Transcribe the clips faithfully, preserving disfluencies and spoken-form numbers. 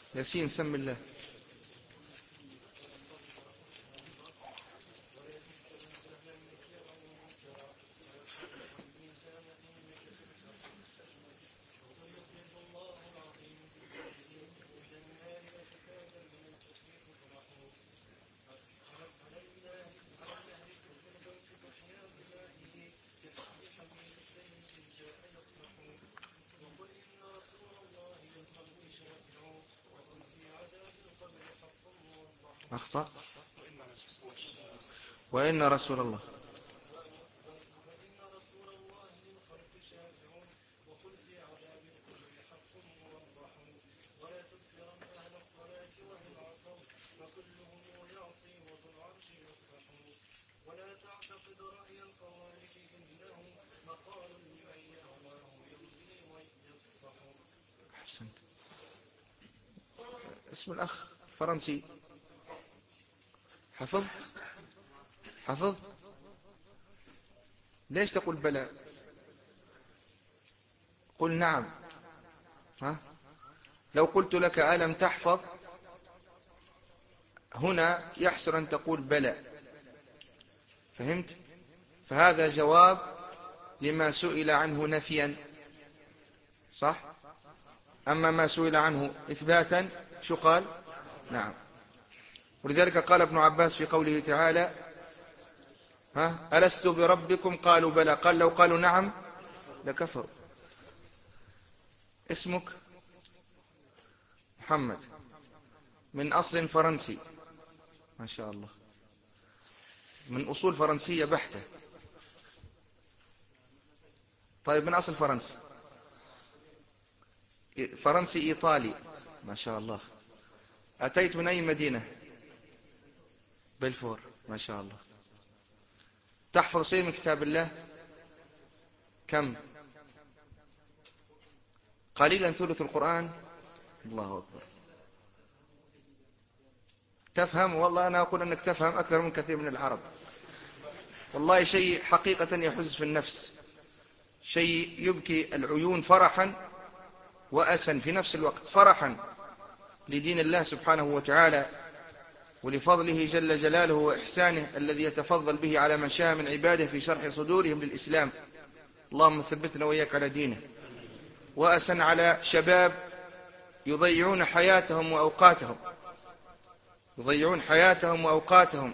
ياسين سم الله. أخطأ. وإن رسول الله أحسنت. اسم الأخ فرنسي. حفظت حفظت ليش تقول بلى؟ قل نعم. ها؟ لو قلت لك ألم تحفظ هنا يحسر أن تقول بلى. فهمت؟ فهذا جواب لما سئل عنه نفيا، صح؟ أما ما سئل عنه إثباتا شو قال؟ نعم. ولذلك قال ابن عباس في قوله تعالى ها ألست بربكم قالوا بلى، قال لو قالوا نعم لكفروا. اسمك محمد من أصل فرنسي، ما شاء الله، من أصول فرنسية بحتة. طيب من أصل فرنسي، فرنسي إيطالي، ما شاء الله. أتيت من أي مدينة؟ بلفور، ما شاء الله. تحفظ شيء من كتاب الله؟ كم؟ قليلا ثلث القرآن؟ الله أكبر. تفهم؟ والله أنا أقول أنك تفهم أكثر من كثير من العرب. والله شيء حقيقة يحز في النفس، شيء يبكي العيون فرحا وأسا في نفس الوقت. فرحا لدين الله سبحانه وتعالى ولفضله جل جلاله وإحسانه الذي يتفضل به على من شاء من عباده في شرح صدورهم للإسلام. اللهم ثبتنا وإياك على دينه. وأسا على شباب يضيعون حياتهم وأوقاتهم يضيعون حياتهم وأوقاتهم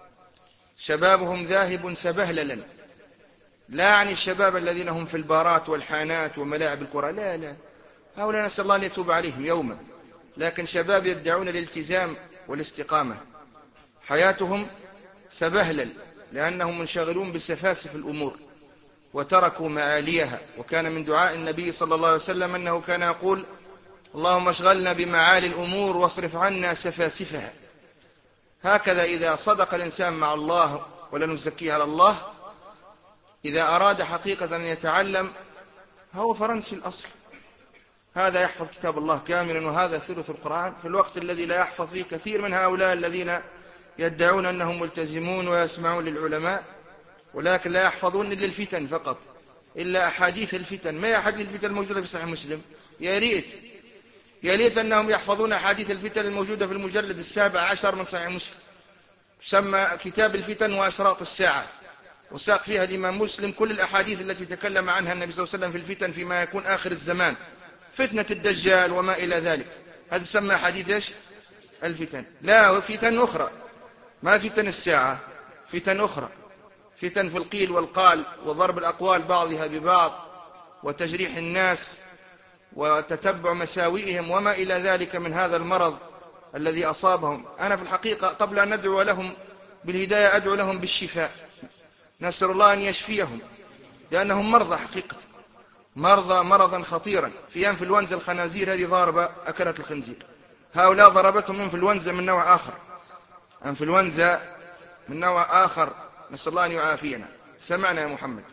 شبابهم ذاهب سبهللا. لا يعني الشباب الذين هم في البارات والحانات وملاعب الكرة، لا لا، هؤلاء نسأل الله أن يتوب عليهم يوما. لكن شباب يدعون الالتزام والاستقامة حياتهم سبهلل، لأنهم منشغلون بسفاسف الأمور وتركوا معاليها. وكان من دعاء النبي صلى الله عليه وسلم أنه كان يقول اللهم اشغلنا بمعالي الأمور واصرف عنا سفاسفها. هكذا إذا صدق الإنسان مع الله، ولا نزكيه على الله، إذا أراد حقيقة أن يتعلم، هو فرنسي الأصل، هذا يحفظ كتاب الله كاملا وهذا ثلث القرآن، في الوقت الذي لا يحفظ فيه كثير من هؤلاء الذين يدعون أنهم ملتزمون ويسمعون للعلماء، ولكن لا يحفظون إلا الفتن فقط، إلا أحاديث الفتن. ما هي أحاديث الفتن الموجودة في صحيح مسلم؟ يا ريت يا ريت أنهم يحفظون أحاديث الفتن الموجودة في المجلد السابع عشر من صحيح مسلم، يسمى كتاب الفتن وأشراط الساعة، وساق فيها الإمام مسلم كل الأحاديث التي تكلم عنها النبي صلى الله عليه وسلم في الفتن فيما يكون آخر الزمان، فتنة الدجال وما إلى ذلك. هذا تسمى حديث إيش؟ الفتن. لا، فتن أخرى، ما فتن الساعة، فتن أخرى، فتن في القيل والقال وضرب الأقوال بعضها ببعض وتجريح الناس وتتبع مساوئهم وما إلى ذلك من هذا المرض الذي أصابهم. أنا في الحقيقة قبل أن ندعو لهم بالهداية أدعو لهم بالشفاء، نسأل الله أن يشفيهم، لأنهم مرضى حقيقة، مرضى مرضا خطيرا. في انفلونزا الخنازير هذه ضاربة أكلت الخنزير، هؤلاء ضربتهم انفلونزا من نوع آخر، انفلونزا من نوع آخر، نسأل الله أن يعافينا. سمعنا يا محمد.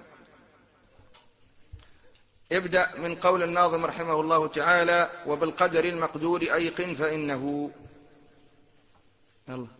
ابدأ من قول الناظم رحمه الله تعالى وبالقدر المقدور أيقن فإنه. يلا